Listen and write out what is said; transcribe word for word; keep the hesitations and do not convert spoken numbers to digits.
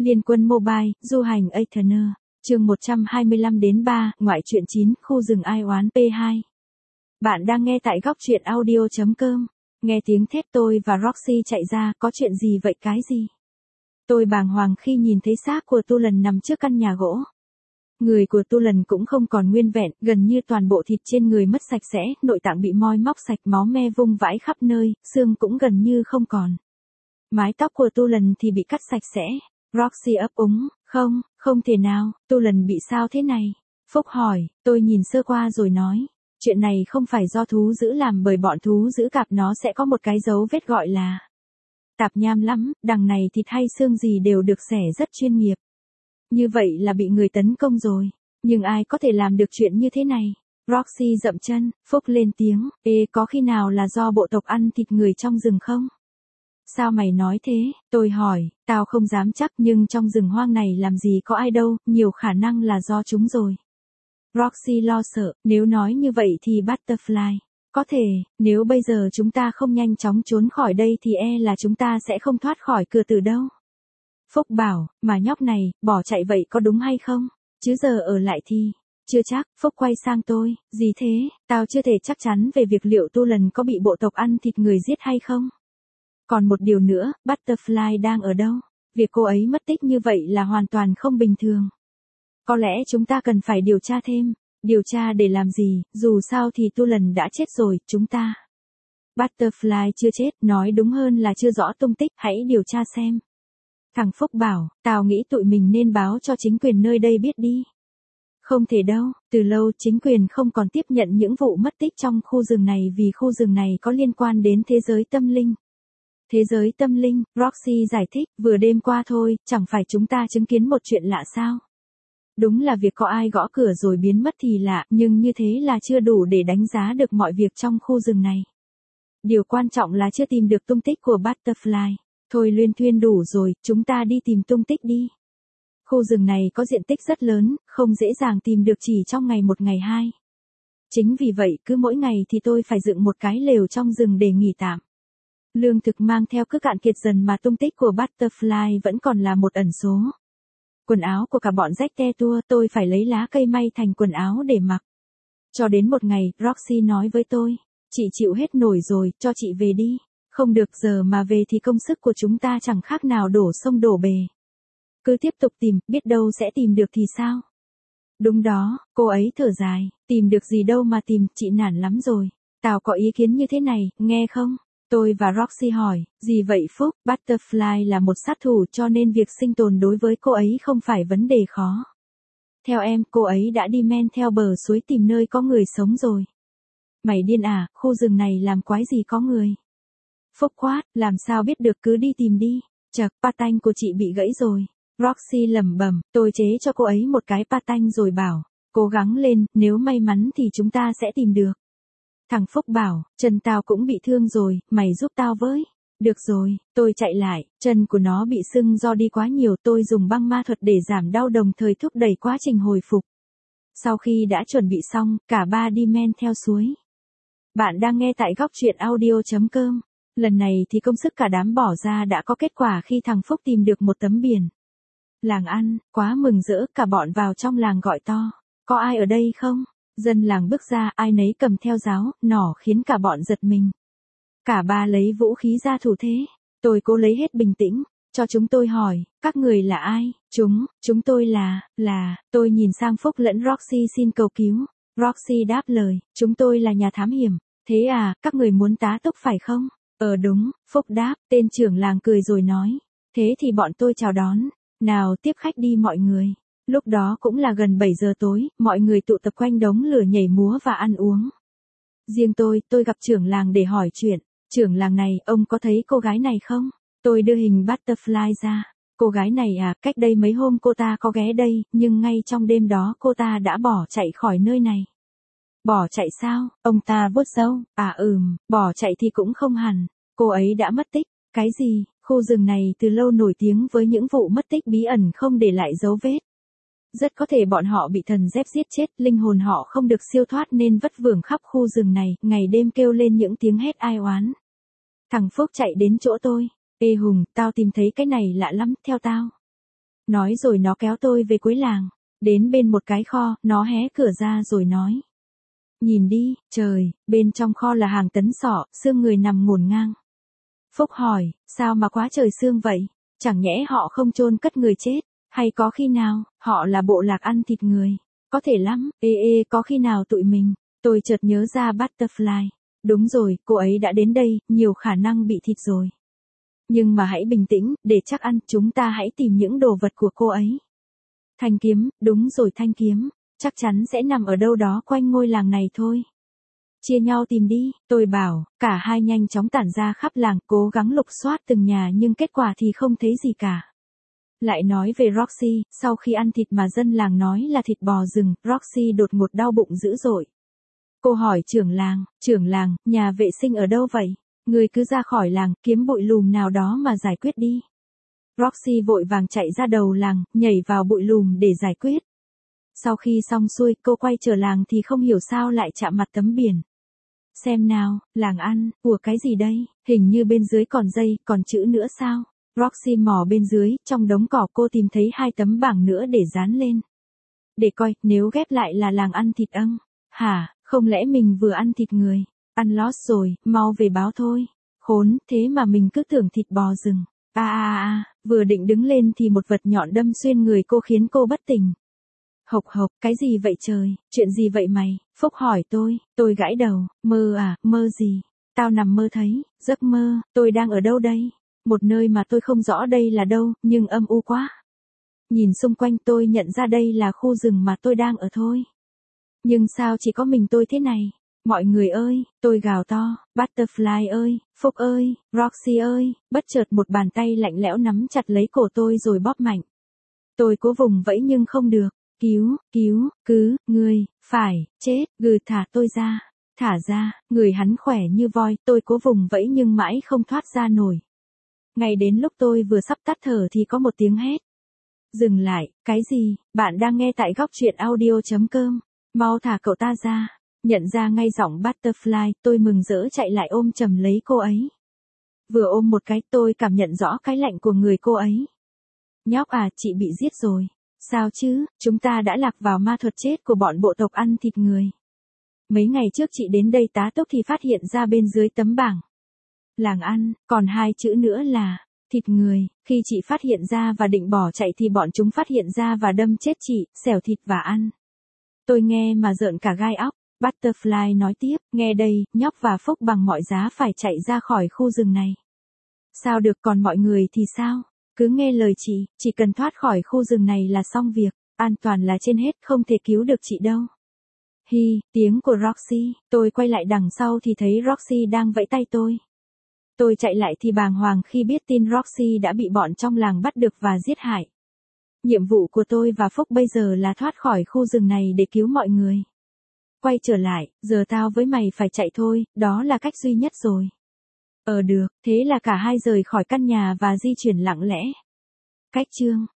Liên quân mobile, du hành Aetherner. Chương một trăm hai mươi lăm đến ba, ngoại truyện chín, khu rừng ai oán pê hai. Bạn đang nghe tại góc truyện audio chấm com. Nghe tiếng thét tôi và Roxy chạy ra, có chuyện gì vậy cái gì? Tôi bàng hoàng khi nhìn thấy xác của Tu Lần nằm trước căn nhà gỗ. Người của Tu Lần cũng không còn nguyên vẹn, gần như toàn bộ thịt trên người mất sạch sẽ, nội tạng bị moi móc sạch, máu me vung vãi khắp nơi, xương cũng gần như không còn. Mái tóc của Tu Lần thì bị cắt sạch sẽ. Roxy ấp úng, không, không thể nào, Tu Lần bị sao thế này? Phúc hỏi, tôi nhìn sơ qua rồi nói, chuyện này không phải do thú dữ làm bởi bọn thú dữ cạp nó sẽ có một cái dấu vết gọi là tạp nham lắm, đằng này thịt hay xương gì đều được xẻ rất chuyên nghiệp. Như vậy là bị người tấn công rồi, nhưng ai có thể làm được chuyện như thế này? Roxy dậm chân, Phúc lên tiếng, ê có khi nào là do bộ tộc ăn thịt người trong rừng không? Sao mày nói thế? Tôi hỏi, tao không dám chắc nhưng trong rừng hoang này làm gì có ai đâu, nhiều khả năng là do chúng rồi. Roxy lo sợ, nếu nói như vậy thì Butterfly. Có thể, nếu bây giờ chúng ta không nhanh chóng trốn khỏi đây thì e là chúng ta sẽ không thoát khỏi cửa tử đâu. Phúc bảo, mà nhóc này, bỏ chạy vậy có đúng hay không? Chứ giờ ở lại thì... Chưa chắc, Phúc quay sang tôi, gì thế, tao chưa thể chắc chắn về việc liệu Tu Lần có bị bộ tộc ăn thịt người giết hay không. Còn một điều nữa, Butterfly đang ở đâu? Việc cô ấy mất tích như vậy là hoàn toàn không bình thường. Có lẽ chúng ta cần phải điều tra thêm. Điều tra để làm gì, dù sao thì Tu Lần đã chết rồi, chúng ta. Butterfly chưa chết, nói đúng hơn là chưa rõ tung tích, hãy điều tra xem. Thằng Phúc bảo, tao nghĩ tụi mình nên báo cho chính quyền nơi đây biết đi. Không thể đâu, từ lâu chính quyền không còn tiếp nhận những vụ mất tích trong khu rừng này vì khu rừng này có liên quan đến thế giới tâm linh. Thế giới tâm linh, Roxy giải thích, vừa đêm qua thôi, chẳng phải chúng ta chứng kiến một chuyện lạ sao? Đúng là việc có ai gõ cửa rồi biến mất thì lạ, nhưng như thế là chưa đủ để đánh giá được mọi việc trong khu rừng này. Điều quan trọng là chưa tìm được tung tích của Butterfly. Thôi luyên thuyên đủ rồi, chúng ta đi tìm tung tích đi. Khu rừng này có diện tích rất lớn, không dễ dàng tìm được chỉ trong ngày một ngày hai. Chính vì vậy cứ mỗi ngày thì tôi phải dựng một cái lều trong rừng để nghỉ tạm. Lương thực mang theo cứ cạn kiệt dần mà tung tích của Butterfly vẫn còn là một ẩn số. Quần áo của cả bọn rách te tua, tôi phải lấy lá cây may thành quần áo để mặc. Cho đến một ngày, Roxy nói với tôi, chị chịu hết nổi rồi, cho chị về đi. Không được, giờ mà về thì công sức của chúng ta chẳng khác nào đổ sông đổ bể. Cứ tiếp tục tìm, biết đâu sẽ tìm được thì sao? Đúng đó, cô ấy thở dài, tìm được gì đâu mà tìm, chị nản lắm rồi. Tao có ý kiến như thế này, nghe không? Tôi và Roxy hỏi, gì vậy Phúc? Butterfly là một sát thủ cho nên việc sinh tồn đối với cô ấy không phải vấn đề khó. Theo em, cô ấy đã đi men theo bờ suối tìm nơi có người sống rồi. Mày điên à, khu rừng này làm quái gì có người? Phúc quát, làm sao biết được, cứ đi tìm đi. Chật, patanh của chị bị gãy rồi. Roxy lẩm bẩm, tôi chế cho cô ấy một cái patanh rồi bảo, cố gắng lên, nếu may mắn thì chúng ta sẽ tìm được. Thằng Phúc bảo, chân tao cũng bị thương rồi, mày giúp tao với. Được rồi, tôi chạy lại, chân của nó bị sưng do đi quá nhiều, tôi dùng băng ma thuật để giảm đau đồng thời thúc đẩy quá trình hồi phục. Sau khi đã chuẩn bị xong, cả ba đi men theo suối. Bạn đang nghe tại góc truyện audio chấm com. Lần này thì công sức cả đám bỏ ra đã có kết quả khi thằng Phúc tìm được một tấm biển. Làng ăn, quá mừng rỡ, cả bọn vào trong làng gọi to. Có ai ở đây không? Dân làng bước ra, ai nấy cầm theo giáo, nỏ khiến cả bọn giật mình. Cả ba lấy vũ khí ra thủ thế. Tôi cố lấy hết bình tĩnh, cho chúng tôi hỏi, các người là ai? Chúng, chúng tôi là, là, tôi nhìn sang Phúc lẫn Roxy xin cầu cứu. Roxy đáp lời, chúng tôi là nhà thám hiểm. Thế à, các người muốn tá túc phải không? Ờ đúng, Phúc đáp, tên trưởng làng cười rồi nói. Thế thì bọn tôi chào đón. Nào tiếp khách đi mọi người. Lúc đó cũng là gần bảy giờ tối, mọi người tụ tập quanh đống lửa nhảy múa và ăn uống. Riêng tôi, tôi gặp trưởng làng để hỏi chuyện. Trưởng làng này, ông có thấy cô gái này không? Tôi đưa hình Butterfly ra. Cô gái này à, cách đây mấy hôm cô ta có ghé đây, nhưng ngay trong đêm đó cô ta đã bỏ chạy khỏi nơi này. Bỏ chạy sao? Ông ta vuốt râu. À ừm, bỏ chạy thì cũng không hẳn. Cô ấy đã mất tích. Cái gì? Khu rừng này từ lâu nổi tiếng với những vụ mất tích bí ẩn không để lại dấu vết. Rất có thể bọn họ bị thần dép giết chết, linh hồn họ không được siêu thoát nên vất vưởng khắp khu rừng này, ngày đêm kêu lên những tiếng hét ai oán. Thằng Phúc chạy đến chỗ tôi. Ê Hùng, tao tìm thấy cái này lạ lắm, theo tao. Nói rồi nó kéo tôi về cuối làng. Đến bên một cái kho, nó hé cửa ra rồi nói. Nhìn đi, trời, bên trong kho là hàng tấn sọ, xương người nằm ngổn ngang. Phúc hỏi, sao mà quá trời xương vậy? Chẳng nhẽ họ không chôn cất người chết, hay có khi nào, họ là bộ lạc ăn thịt người? Có thể lắm, ê ê có khi nào tụi mình? Tôi chợt nhớ ra Butterfly. Đúng rồi, cô ấy đã đến đây, nhiều khả năng bị thịt rồi. Nhưng mà hãy bình tĩnh, để chắc ăn, chúng ta hãy tìm những đồ vật của cô ấy. Thanh kiếm, đúng rồi thanh kiếm, chắc chắn sẽ nằm ở đâu đó quanh ngôi làng này thôi. Chia nhau tìm đi, tôi bảo, cả hai nhanh chóng tản ra khắp làng, cố gắng lục soát từng nhà nhưng kết quả thì không thấy gì cả. Lại nói về Roxy, sau khi ăn thịt mà dân làng nói là thịt bò rừng, Roxy đột ngột đau bụng dữ dội. Cô hỏi trưởng làng, trưởng làng, nhà vệ sinh ở đâu vậy? Người cứ ra khỏi làng, kiếm bụi lùm nào đó mà giải quyết đi. Roxy vội vàng chạy ra đầu làng, nhảy vào bụi lùm để giải quyết. Sau khi xong xuôi, cô quay trở làng thì không hiểu sao lại chạm mặt tấm biển. Xem nào, làng ăn, của cái gì đây? Hình như bên dưới còn dây, còn chữ nữa sao? Roxy mò bên dưới, trong đống cỏ cô tìm thấy hai tấm bảng nữa để dán lên. Để coi, nếu ghép lại là làng ăn thịt âng. Hả, không lẽ mình vừa ăn thịt người? Ăn lost rồi, mau về báo thôi. Khốn, thế mà mình cứ tưởng thịt bò rừng. À à à, vừa định đứng lên thì một vật nhọn đâm xuyên người cô khiến cô bất tỉnh. Hộc hộc, cái gì vậy trời, chuyện gì vậy mày? Phúc hỏi tôi, tôi gãi đầu, mơ à, mơ gì? Tao nằm mơ thấy, giấc mơ, tôi đang ở đâu đây? Một nơi mà tôi không rõ đây là đâu, nhưng âm u quá. Nhìn xung quanh tôi nhận ra đây là khu rừng mà tôi đang ở thôi. Nhưng sao chỉ có mình tôi thế này? Mọi người ơi, tôi gào to, Butterfly ơi, Phúc ơi, Roxy ơi, bất chợt một bàn tay lạnh lẽo nắm chặt lấy cổ tôi rồi bóp mạnh. Tôi cố vùng vẫy nhưng không được. Cứu, cứu, cứ, người, phải, chết, gừ thả tôi ra, thả ra, người hắn khỏe như voi, tôi cố vùng vẫy nhưng mãi không thoát ra nổi. Ngay đến lúc tôi vừa sắp tắt thở thì có một tiếng hét. Dừng lại, cái gì, bạn đang nghe tại góc truyện audio.com, mau thả cậu ta ra. Nhận ra ngay giọng Butterfly, tôi mừng rỡ chạy lại ôm chầm lấy cô ấy. Vừa ôm một cái tôi cảm nhận rõ cái lạnh của người cô ấy. Nhóc à, chị bị giết rồi. Sao chứ, chúng ta đã lạc vào ma thuật chết của bọn bộ tộc ăn thịt người. Mấy ngày trước chị đến đây tá túc thì phát hiện ra bên dưới tấm bảng. Làng ăn, còn hai chữ nữa là, thịt người. Khi chị phát hiện ra và định bỏ chạy thì bọn chúng phát hiện ra và đâm chết chị, xẻo thịt và ăn. Tôi nghe mà rợn cả gai óc. Butterfly nói tiếp, nghe đây, nhóc và Phúc bằng mọi giá phải chạy ra khỏi khu rừng này. Sao được, còn mọi người thì sao? Cứ nghe lời chị, chỉ cần thoát khỏi khu rừng này là xong việc, an toàn là trên hết, không thể cứu được chị đâu. Hi, tiếng của Roxy, tôi quay lại đằng sau thì thấy Roxy đang vẫy tay tôi. Tôi chạy lại thì bàng hoàng khi biết tin Roxy đã bị bọn trong làng bắt được và giết hại. Nhiệm vụ của tôi và Phúc bây giờ là thoát khỏi khu rừng này để cứu mọi người. Quay trở lại, giờ tao với mày phải chạy thôi, đó là cách duy nhất rồi. Ờ được, thế là cả hai rời khỏi căn nhà và di chuyển lặng lẽ. Cách chương